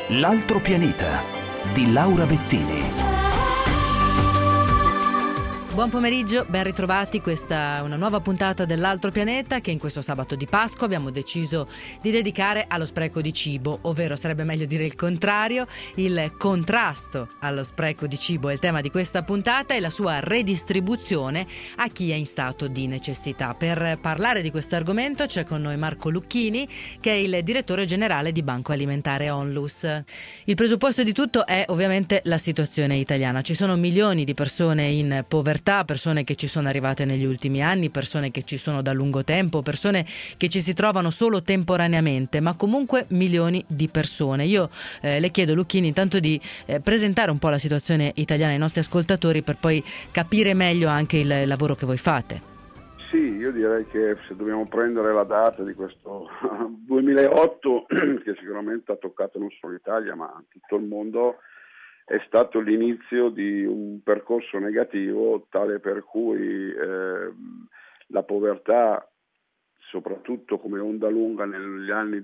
L'altro pianeta di Laura Bettini. Buon pomeriggio, ben ritrovati. Questa è una nuova puntata dell'Altro Pianeta che in questo sabato di Pasqua abbiamo deciso di dedicare allo spreco di cibo, ovvero sarebbe meglio dire il contrario, il contrasto allo spreco di cibo è il tema di questa puntata e la sua redistribuzione a chi è in stato di necessità. Per parlare di questo argomento c'è con noi Marco Lucchini, che è il direttore generale di Banco Alimentare Onlus. Il presupposto di tutto è ovviamente la situazione italiana. Ci sono milioni di persone in povertà, persone che ci sono arrivate negli ultimi anni, persone che ci sono da lungo tempo, persone che ci si trovano solo temporaneamente, ma comunque milioni di persone. Io le chiedo, Lucchini, intanto di presentare un po' la situazione italiana ai nostri ascoltatori per poi capire meglio anche il lavoro che voi fate. Sì, io direi che se dobbiamo prendere la data di questo 2008, che sicuramente ha toccato non solo l'Italia ma tutto il mondo, è stato l'inizio di un percorso negativo tale per cui la povertà, soprattutto come onda lunga negli anni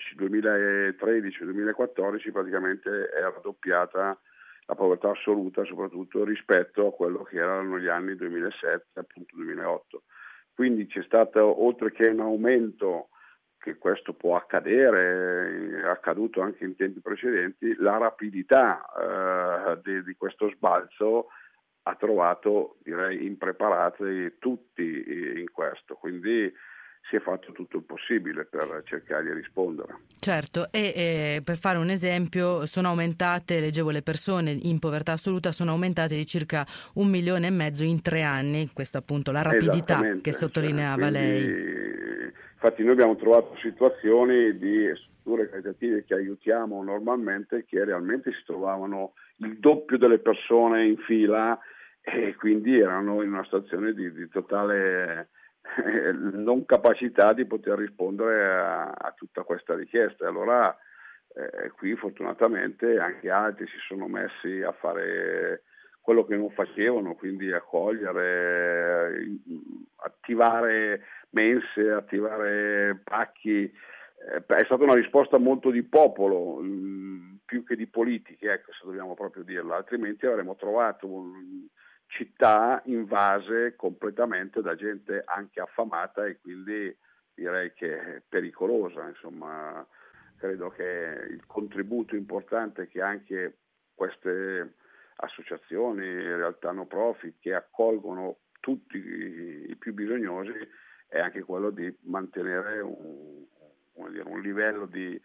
2013-2014, praticamente è raddoppiata la povertà assoluta, soprattutto rispetto a quello che erano gli anni 2007, appunto 2008. Quindi c'è stato, oltre che un aumento, che questo può accadere, è accaduto anche in tempi precedenti, la rapidità di questo sbalzo ha trovato, direi, impreparati tutti in questo, quindi si è fatto tutto il possibile per cercare di rispondere. Certo, e per fare un esempio, sono aumentate, leggevo, le persone in povertà assoluta sono aumentate di circa 1,5 milioni in 3 anni, questa appunto la rapidità che sottolineava lei. Infatti noi abbiamo trovato situazioni di strutture caritative che aiutiamo normalmente che realmente si trovavano il doppio delle persone in fila e quindi erano in una situazione di totale non capacità di poter rispondere a tutta questa richiesta. E allora qui fortunatamente anche altri si sono messi a fare quello che non facevano, quindi accogliere, attivare mense, attivare pacchi. È stata una risposta molto di popolo, più che di politiche, ecco, se dobbiamo proprio dirlo, altrimenti avremmo trovato città invase completamente da gente anche affamata e quindi direi che è pericolosa. Insomma, credo che il contributo importante che anche queste associazioni, realtà no profit che accolgono tutti i più bisognosi è anche quello di mantenere un livello di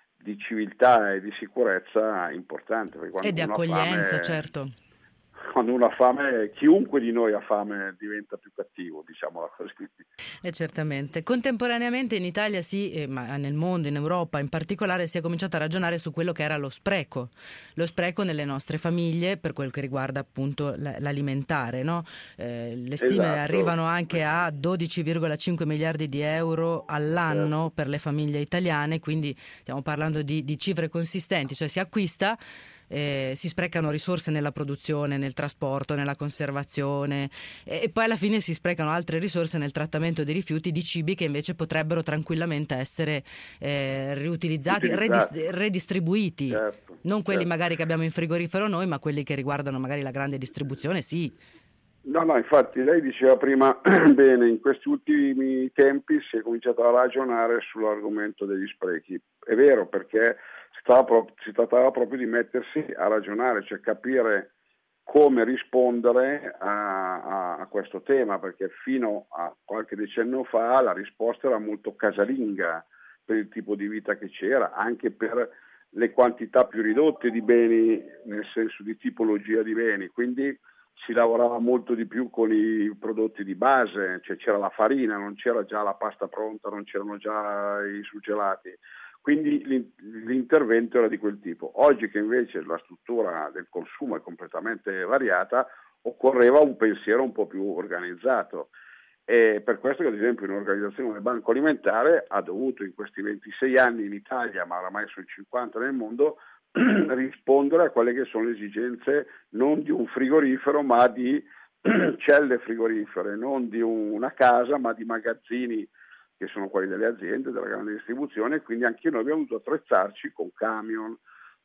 civiltà e di sicurezza importante. E di accoglienza, certo. Quando uno ha fame, chiunque di noi ha fame diventa più cattivo, diciamola così. Certamente. Contemporaneamente in Italia ma nel mondo, in Europa in particolare, si è cominciato a ragionare su quello che era lo spreco nelle nostre famiglie per quel che riguarda appunto l'alimentare, no? Le stime arrivano anche a 12,5 miliardi di euro all'anno per le famiglie italiane, quindi stiamo parlando di cifre consistenti, cioè si acquista. Si sprecano risorse nella produzione, nel trasporto, nella conservazione e poi alla fine si sprecano altre risorse nel trattamento dei rifiuti di cibi che invece potrebbero tranquillamente essere riutilizzati, redistribuiti, certo, non quelli certo. magari che abbiamo in frigorifero noi, ma quelli che riguardano magari la grande distribuzione, sì. No, infatti lei diceva prima bene, in questi ultimi tempi si è cominciato a ragionare sull'argomento degli sprechi. È vero, perché si trattava proprio di mettersi a ragionare, cioè capire come rispondere a questo tema, perché fino a qualche decennio fa la risposta era molto casalinga per il tipo di vita che c'era, anche per le quantità più ridotte di beni, nel senso di tipologia di beni, quindi si lavorava molto di più con i prodotti di base, cioè c'era la farina, non c'era già la pasta pronta, non c'erano già i surgelati. Quindi l'intervento era di quel tipo. Oggi che invece la struttura del consumo è completamente variata, occorreva un pensiero un po' più organizzato. E per questo che ad esempio un'organizzazione come Banco Alimentare ha dovuto in questi 26 anni in Italia, ma oramai sono 50 nel mondo, rispondere a quelle che sono le esigenze non di un frigorifero ma di celle frigorifere, non di una casa ma di magazzini che sono quelli delle aziende, della grande distribuzione, e quindi anche noi abbiamo dovuto attrezzarci con camion,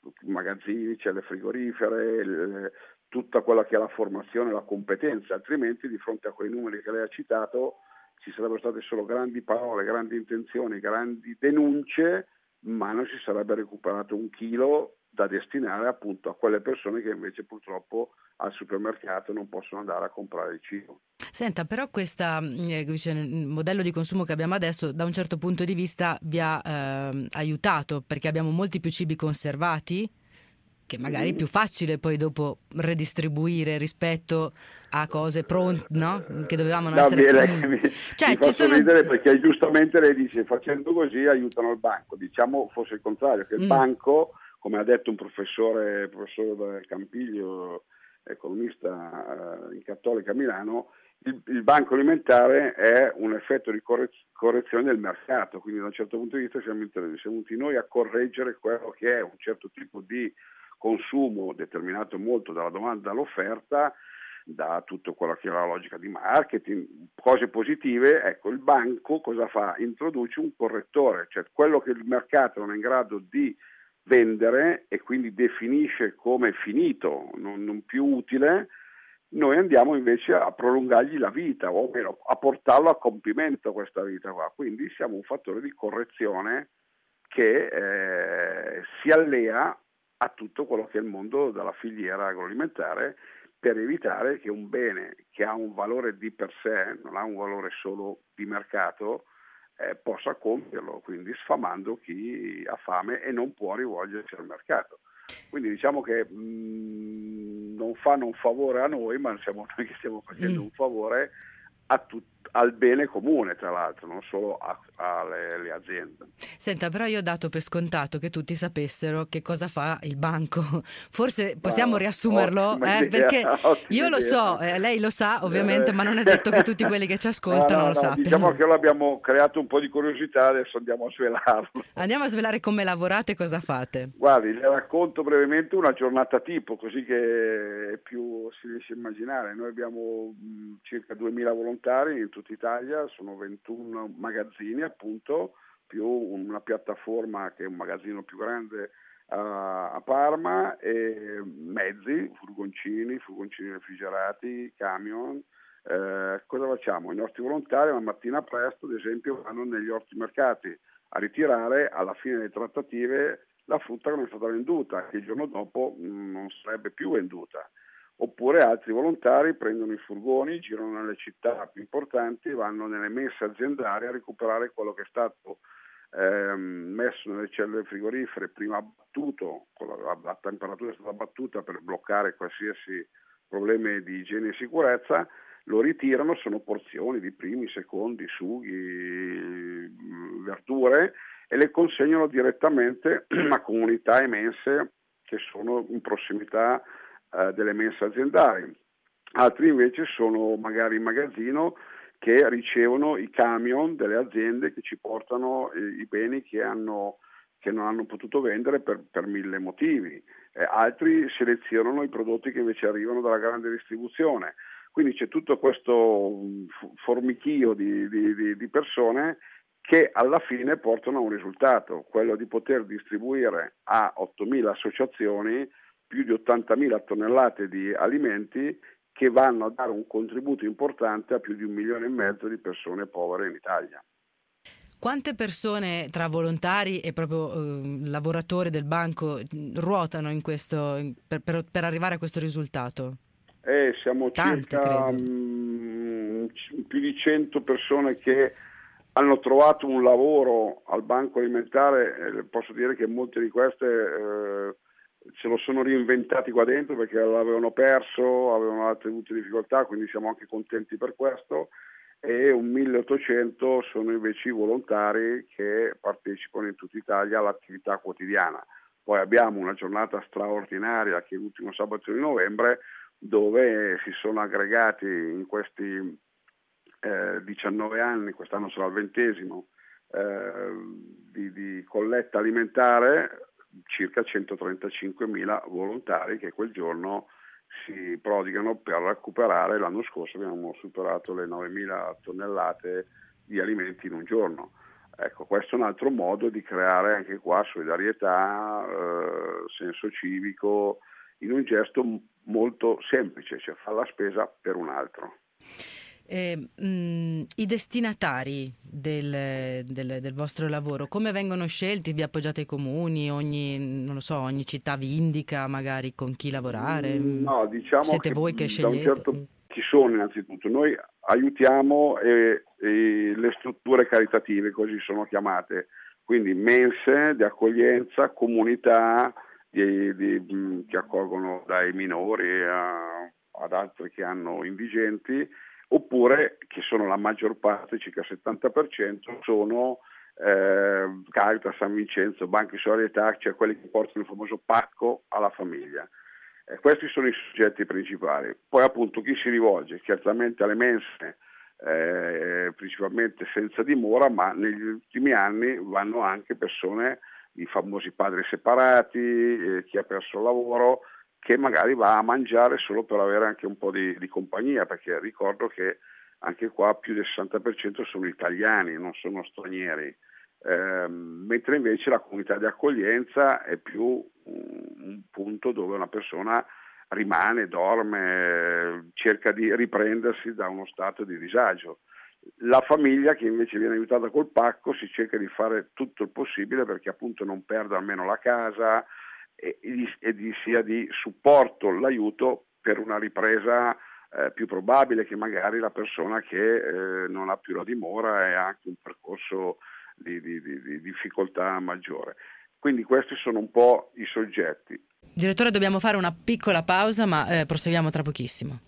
magazzini, celle frigorifere, tutta quella che è la formazione, la competenza, altrimenti di fronte a quei numeri che lei ha citato ci sarebbero state solo grandi parole, grandi intenzioni, grandi denunce, ma non si sarebbe recuperato un chilo da destinare appunto a quelle persone che invece purtroppo al supermercato non possono andare a comprare il cibo. Senta, però questo modello di consumo che abbiamo adesso da un certo punto di vista vi ha aiutato, perché abbiamo molti più cibi conservati, che magari è più facile poi dopo redistribuire rispetto a cose pronte, no? Che dovevano essere... Mi Cioè, fa sorridere perché giustamente lei dice facendo così aiutano il banco, diciamo fosse il contrario, che il banco, come ha detto un professore Campiglio, economista in Cattolica a Milano, il banco alimentare è un effetto di correzione del mercato, quindi da un certo punto di vista siamo venuti noi a correggere quello che è un certo tipo di consumo determinato molto dalla domanda e dall'offerta, da tutto quello che è la logica di marketing, cose positive. Ecco, il banco cosa fa? Introduce un correttore, cioè quello che il mercato non è in grado di vendere e quindi definisce come finito, non più utile, noi andiamo invece a prolungargli la vita, o meno a portarlo a compimento questa vita qua. Quindi siamo un fattore di correzione che si allea a tutto quello che è il mondo della filiera agroalimentare, per evitare che un bene che ha un valore di per sé, non ha un valore solo di mercato, possa compierlo, quindi sfamando chi ha fame e non può rivolgersi al mercato. Quindi diciamo che non fanno un favore a noi, ma siamo noi che stiamo facendo un favore al bene comune, tra l'altro, non solo alle aziende. Senta, però io ho dato per scontato che tutti sapessero che cosa fa il banco. Forse possiamo riassumerlo, perché io lo so, lei lo sa ovviamente, ma non è detto che tutti quelli che ci ascoltano lo sappiano. Diciamo che l'abbiamo creato un po' di curiosità, adesso andiamo a svelarlo. Andiamo a svelare come lavorate e cosa fate. Guardi, le racconto brevemente una giornata tipo, così che più si riesce a immaginare. Noi abbiamo circa 2000 volontari in tutta Italia, sono 21 magazzini appunto, più una piattaforma che è un magazzino più grande a Parma, e mezzi, furgoncini refrigerati, camion. Cosa facciamo? I nostri volontari la mattina presto, ad esempio, vanno negli ortimercati a ritirare alla fine delle trattative la frutta che non è stata venduta, che il giorno dopo non sarebbe più venduta. Oppure altri volontari prendono i furgoni, girano nelle città più importanti, vanno nelle mense aziendali a recuperare quello che è stato messo nelle celle frigorifere, prima abbattuto, la temperatura è stata abbattuta per bloccare qualsiasi problemi di igiene e sicurezza, lo ritirano, sono porzioni di primi, secondi, sughi, verdure, e le consegnano direttamente a comunità e mense che sono in prossimità delle mense aziendali. Altri invece sono magari in magazzino che ricevono i camion delle aziende che ci portano i beni che non hanno potuto vendere per mille motivi. Altri selezionano i prodotti che invece arrivano dalla grande distribuzione. Quindi c'è tutto questo formichio di persone che alla fine portano a un risultato, quello di poter distribuire a 8.000 associazioni più di 80.000 tonnellate di alimenti che vanno a dare un contributo importante a più di 1,5 milioni di persone povere in Italia. Quante persone tra volontari e proprio lavoratori del banco ruotano in questo per arrivare a questo risultato? Siamo Tanti, circa più di 100 persone che hanno trovato un lavoro al banco alimentare. Posso dire che molte di queste se lo sono reinventati qua dentro perché l'avevano perso, avevano altre difficoltà, quindi siamo anche contenti per questo, e 1.800 sono invece i volontari che partecipano in tutta Italia all'attività quotidiana. Poi abbiamo una giornata straordinaria che è l'ultimo sabato di novembre, dove si sono aggregati in questi 19 anni, quest'anno sarà il 20° di colletta alimentare, circa 135.000 volontari che quel giorno si prodigano per recuperare. L'anno scorso abbiamo superato le 9.000 tonnellate di alimenti in un giorno. Ecco, questo è un altro modo di creare anche qua solidarietà, senso civico, in un gesto molto semplice, cioè fare la spesa per un altro. I destinatari del vostro lavoro, come vengono scelti? Vi appoggiate ai comuni? Ogni città vi indica magari con chi lavorare? No, diciamo Siete che voi che scegliete? chi sono innanzitutto? Noi aiutiamo le strutture caritative, così sono chiamate, quindi mense di accoglienza, comunità che accolgono dai minori ad altri che hanno indigenti, oppure, che sono la maggior parte, circa il 70%, sono Caritas, San Vincenzo, Banca di Solidarietà, cioè quelli che portano il famoso pacco alla famiglia. Questi sono i soggetti principali. Poi appunto chi si rivolge? Certamente alle mense, principalmente senza dimora, ma negli ultimi anni vanno anche persone, i famosi padri separati, chi ha perso il lavoro, che magari va a mangiare solo per avere anche un po' di compagnia, perché ricordo che anche qua più del 60% sono italiani, non sono stranieri, mentre invece la comunità di accoglienza è più un punto dove una persona rimane, dorme, cerca di riprendersi da uno stato di disagio. La famiglia che invece viene aiutata col pacco si cerca di fare tutto il possibile perché appunto non perda almeno la casa e sia di supporto, l'aiuto per una ripresa più probabile che magari la persona che non ha più la dimora e ha anche un percorso di difficoltà maggiore. Quindi questi sono un po' i soggetti. Direttore, dobbiamo fare una piccola pausa, ma proseguiamo tra pochissimo.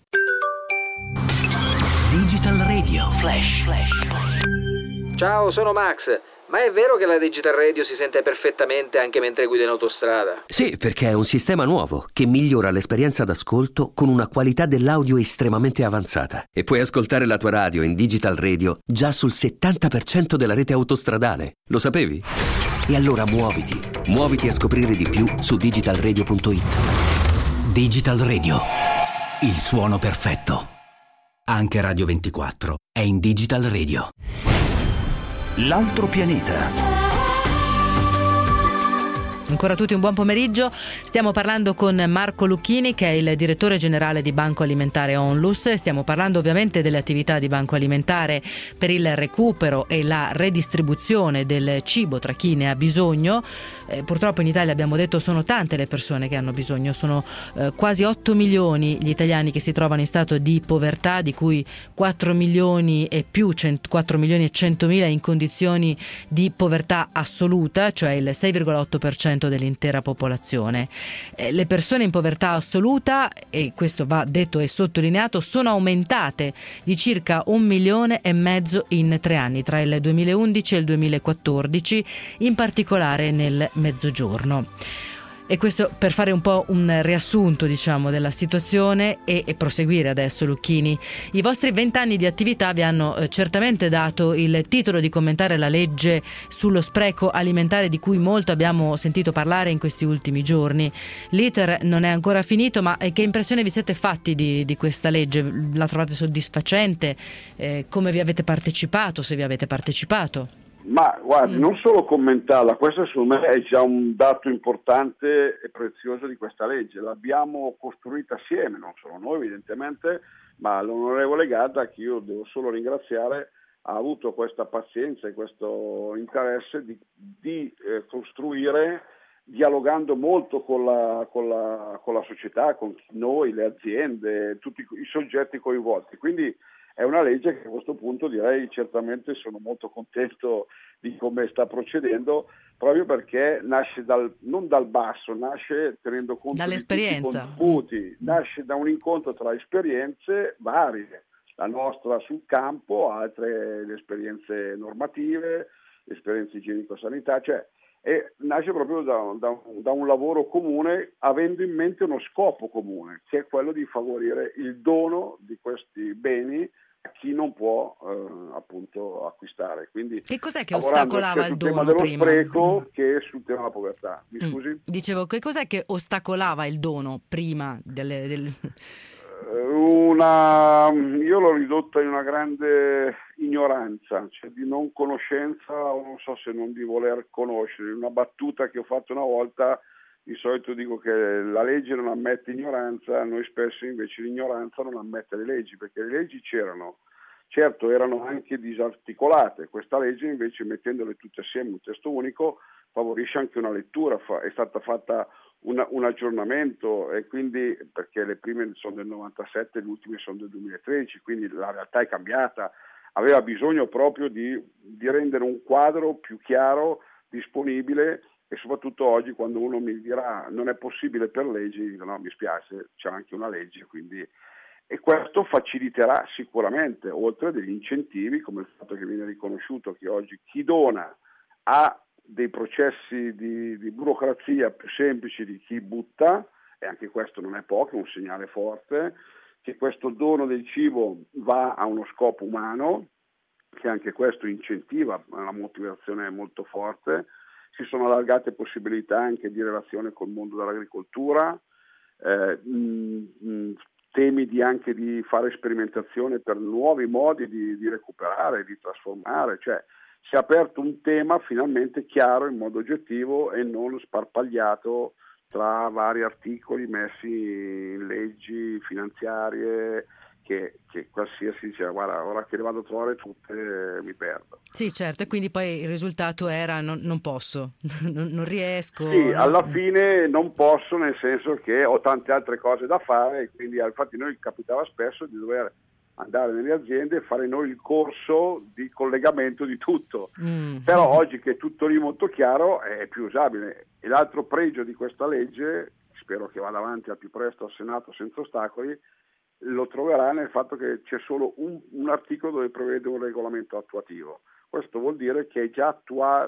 Digital Radio Flash. Ciao, sono Max. Ma è vero che la Digital Radio si sente perfettamente anche mentre guida in autostrada? Sì, perché è un sistema nuovo che migliora l'esperienza d'ascolto con una qualità dell'audio estremamente avanzata. E puoi ascoltare la tua radio in Digital Radio già sul 70% della rete autostradale. Lo sapevi? E allora muoviti a scoprire di più su digitalradio.it. Digital Radio, il suono perfetto. Anche Radio 24 è in Digital Radio. L'altro pianeta. Ancora tutti un buon pomeriggio, stiamo parlando con Marco Lucchini che è il direttore generale di Banco Alimentare Onlus, stiamo parlando ovviamente delle attività di Banco Alimentare per il recupero e la redistribuzione del cibo tra chi ne ha bisogno. Purtroppo in Italia, abbiamo detto, sono tante le persone che hanno bisogno, sono quasi 8 milioni gli italiani che si trovano in stato di povertà, di cui 4 milioni e più, 4 milioni e 100.000 in condizioni di povertà assoluta, cioè il 6,8% dell'intera popolazione. Le persone in povertà assoluta, e questo va detto e sottolineato, sono aumentate di circa 1,5 milioni in 3 anni, tra il 2011 e il 2014, in particolare nel Mezzogiorno. E questo per fare un po' un riassunto, diciamo, della situazione e proseguire adesso, Lucchini. I vostri 20 anni di attività vi hanno certamente dato il titolo di commentare la legge sullo spreco alimentare, di cui molto abbiamo sentito parlare in questi ultimi giorni. L'iter non è ancora finito, ma che impressione vi siete fatti di questa legge? La trovate soddisfacente? Come vi avete partecipato, se vi avete partecipato? Ma guardi, non solo commentarla, questo secondo me è già un dato importante e prezioso di questa legge. L'abbiamo costruita assieme, non solo noi evidentemente, ma l'onorevole Gadda, che io devo solo ringraziare, ha avuto questa pazienza e questo interesse di costruire, dialogando molto con la società, con noi, le aziende, tutti i soggetti coinvolti. Quindi è una legge che a questo punto direi certamente sono molto contento di come sta procedendo, proprio perché nasce non dal basso, nasce tenendo conto dall'esperienza, di tutti i contributi, nasce da un incontro tra esperienze varie, la nostra sul campo, altre le esperienze normative, le esperienze igienico-sanità, e nasce proprio da un lavoro comune, avendo in mente uno scopo comune, che è quello di favorire il dono di questi beni a chi non può appunto acquistare. Quindi che cos'è che ostacolava il dono prima? Sul tema dello spreco che sul tema della povertà. Mi scusi? Dicevo, che cos'è che ostacolava il dono prima Io l'ho ridotta in una grande ignoranza, cioè di non conoscenza, o non so se non di voler conoscere. Una battuta che ho fatto una volta, di solito dico che la legge non ammette ignoranza, noi spesso invece l'ignoranza non ammette le leggi, perché le leggi c'erano, certo erano anche disarticolate, questa legge invece mettendole tutte assieme in un testo unico favorisce anche una lettura, è stata fatta un aggiornamento, e quindi perché le prime sono del 97, le ultime sono del 2013, quindi la realtà è cambiata, aveva bisogno proprio di rendere un quadro più chiaro, disponibile, e soprattutto oggi quando uno mi dirà non è possibile per leggi, dico no, mi spiace, c'è anche una legge, quindi, e questo faciliterà sicuramente, oltre degli incentivi come il fatto che viene riconosciuto che oggi chi dona ha dei processi di burocrazia più semplici di chi butta, e anche questo non è poco, è un segnale forte, che questo dono del cibo va a uno scopo umano, che anche questo incentiva una motivazione molto forte. Si sono allargate possibilità anche di relazione col mondo dell'agricoltura, temi anche di fare sperimentazione per nuovi modi di recuperare, di trasformare, cioè si è aperto un tema finalmente chiaro in modo oggettivo e non sparpagliato tra vari articoli messi in leggi finanziarie che qualsiasi diceva guarda, ora che le vado a trovare tutte mi perdo. Sì, certo, e quindi poi il risultato era non posso, non riesco. Sì, alla fine non posso, nel senso che ho tante altre cose da fare, e quindi infatti noi capitava spesso di dover andare nelle aziende e fare noi il corso di collegamento di tutto, però oggi che è tutto lì molto chiaro è più usabile. E l'altro pregio di questa legge, spero che vada avanti al più presto al Senato senza ostacoli, lo troverà nel fatto che c'è solo un articolo dove prevede un regolamento attuativo. Questo vuol dire che è già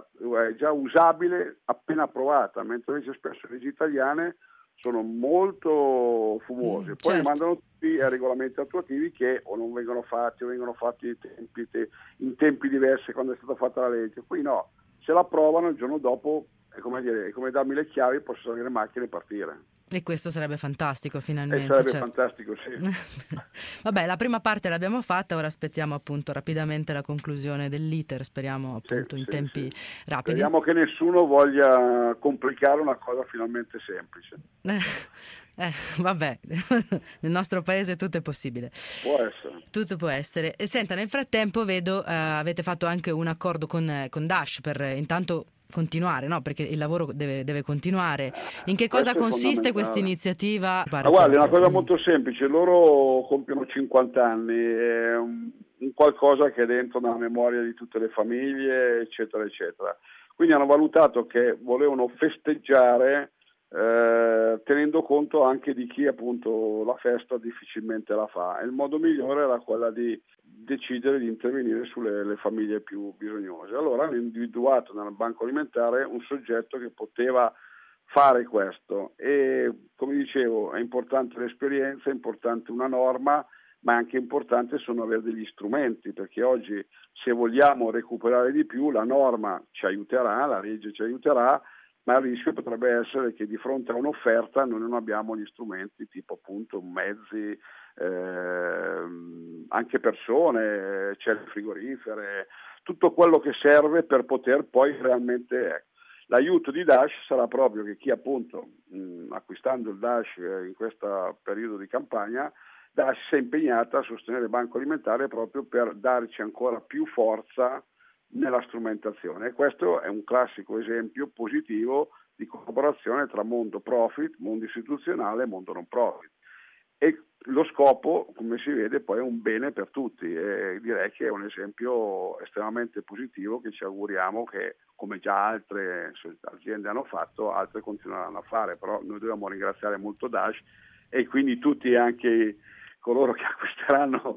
usabile appena approvata, mentre invece spesso le leggi italiane sono molto fumose, poi certo. mandano tutti a regolamenti attuativi che o non vengono fatti o vengono fatti in tempi diversi quando è stata fatta la legge. Qui no, se la approvano il giorno dopo è come darmi le chiavi, posso salire in macchina e partire. E questo sarebbe fantastico finalmente. Sarebbe certo. fantastico, sì. Vabbè, la prima parte l'abbiamo fatta, ora aspettiamo appunto rapidamente la conclusione dell'iter, speriamo appunto in tempi rapidi. Speriamo che nessuno voglia complicare una cosa finalmente semplice. Vabbè, nel nostro paese tutto è possibile. Può essere. Tutto può essere. E senta, nel frattempo vedo avete fatto anche un accordo con Dash per intanto continuare, no? Perché il lavoro deve continuare. In che cosa consiste questa iniziativa? Guarda, è una cosa molto semplice, loro compiono 50 anni, è un qualcosa che è dentro nella memoria di tutte le famiglie, eccetera, eccetera. Quindi hanno valutato che volevano festeggiare tenendo conto anche di chi appunto la festa difficilmente la fa, e il modo migliore era quella di decidere di intervenire sulle famiglie più bisognose. Allora hanno individuato nel banco alimentare un soggetto che poteva fare questo, e come dicevo è importante l'esperienza, è importante una norma, ma è anche importante sono avere degli strumenti, perché oggi se vogliamo recuperare di più la norma ci aiuterà, la legge ci aiuterà, ma il rischio potrebbe essere che di fronte a un'offerta noi non abbiamo gli strumenti tipo appunto mezzi, anche persone, celle frigorifere, tutto quello che serve per poter poi realmente... L'aiuto di Dash sarà proprio che chi appunto acquistando il Dash in questo periodo di campagna, Dash si è impegnata a sostenere il Banco Alimentare proprio per darci ancora più forza nella strumentazione, e questo è un classico esempio positivo di collaborazione tra mondo profit, mondo istituzionale e mondo non profit, e lo scopo, come si vede, poi è un bene per tutti, e direi che è un esempio estremamente positivo che ci auguriamo che, come già altre aziende hanno fatto, altre continueranno a fare. Però noi dobbiamo ringraziare molto Dash e quindi tutti anche coloro che acquisteranno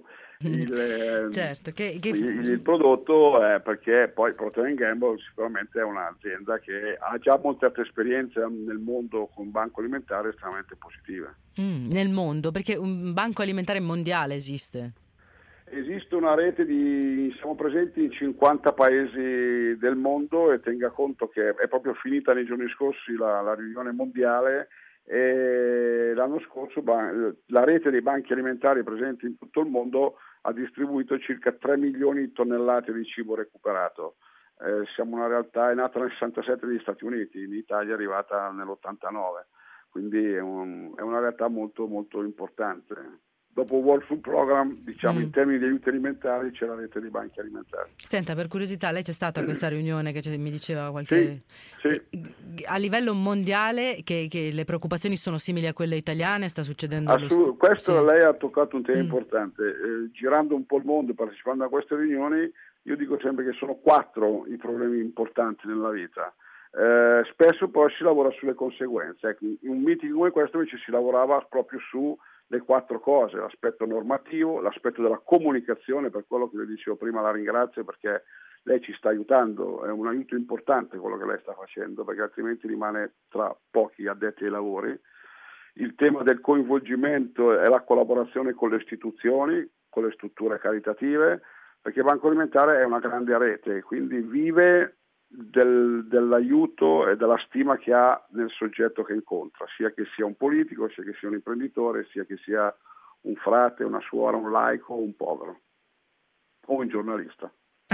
il prodotto, perché poi Procter & Gamble sicuramente è un'azienda che ha già molte altre esperienze nel mondo con banco alimentare estremamente positive. Nel mondo, perché un banco alimentare mondiale esiste? Esiste una rete siamo presenti in 50 paesi del mondo, e tenga conto che è proprio finita nei giorni scorsi la riunione mondiale, e l'anno scorso la rete dei banchi alimentari presenti in tutto il mondo ha distribuito circa 3 milioni di tonnellate di cibo recuperato. Siamo una realtà, è nata nel 67 negli Stati Uniti, in Italia è arrivata nell'89, quindi è una realtà molto molto importante. Dopo World Food Program, diciamo, in termini di aiuti alimentari c'è la rete dei banchi alimentari. Senta, per curiosità, lei c'è stata a questa riunione che mi diceva qualche... Sì. A livello mondiale che le preoccupazioni sono simili a quelle italiane, sta succedendo questo sì. Lei ha toccato un tema importante. Girando un po' il mondo, partecipando a queste riunioni, io dico sempre che sono 4 i problemi importanti nella vita. Spesso poi si lavora sulle conseguenze. Ecco, in un meeting come questo invece si lavorava proprio su le 4 cose: l'aspetto normativo, l'aspetto della comunicazione, per quello che le dicevo prima, la ringrazio perché lei ci sta aiutando, è un aiuto importante quello che lei sta facendo, perché altrimenti rimane tra pochi addetti ai lavori. Il tema del coinvolgimento e la collaborazione con le istituzioni, con le strutture caritative, perché il Banco Alimentare è una grande rete, quindi vive dell'aiuto e della stima che ha nel soggetto che incontra, sia che sia un politico, sia che sia un imprenditore, sia che sia un frate, una suora, un laico, un povero o un giornalista.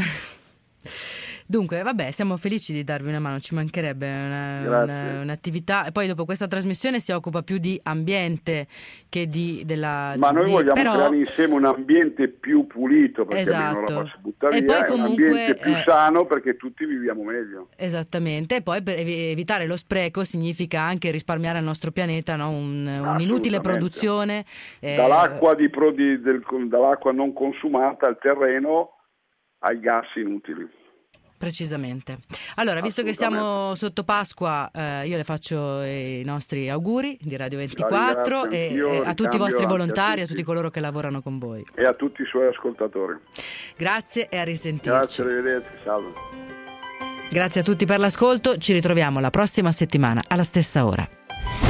Dunque, vabbè, siamo felici di darvi una mano, ci mancherebbe un'attività. E poi dopo questa trasmissione si occupa più di ambiente che Ma noi vogliamo creare insieme un ambiente più pulito, perché meno roba si butta via, e poi comunque, un ambiente più sano perché tutti viviamo meglio. Esattamente, e poi per evitare lo spreco significa anche risparmiare al nostro pianeta, no? Un'inutile produzione. Dall'acqua dall'acqua non consumata al terreno ai gas inutili. Precisamente. Allora, visto che siamo sotto Pasqua, io le faccio i nostri auguri di Radio 24 e a tutti i vostri volontari, a tutti coloro che lavorano con voi. E a tutti i suoi ascoltatori. Grazie e a risentirci. Grazie, arrivederci, salve. Grazie a tutti per l'ascolto, ci ritroviamo la prossima settimana alla stessa ora.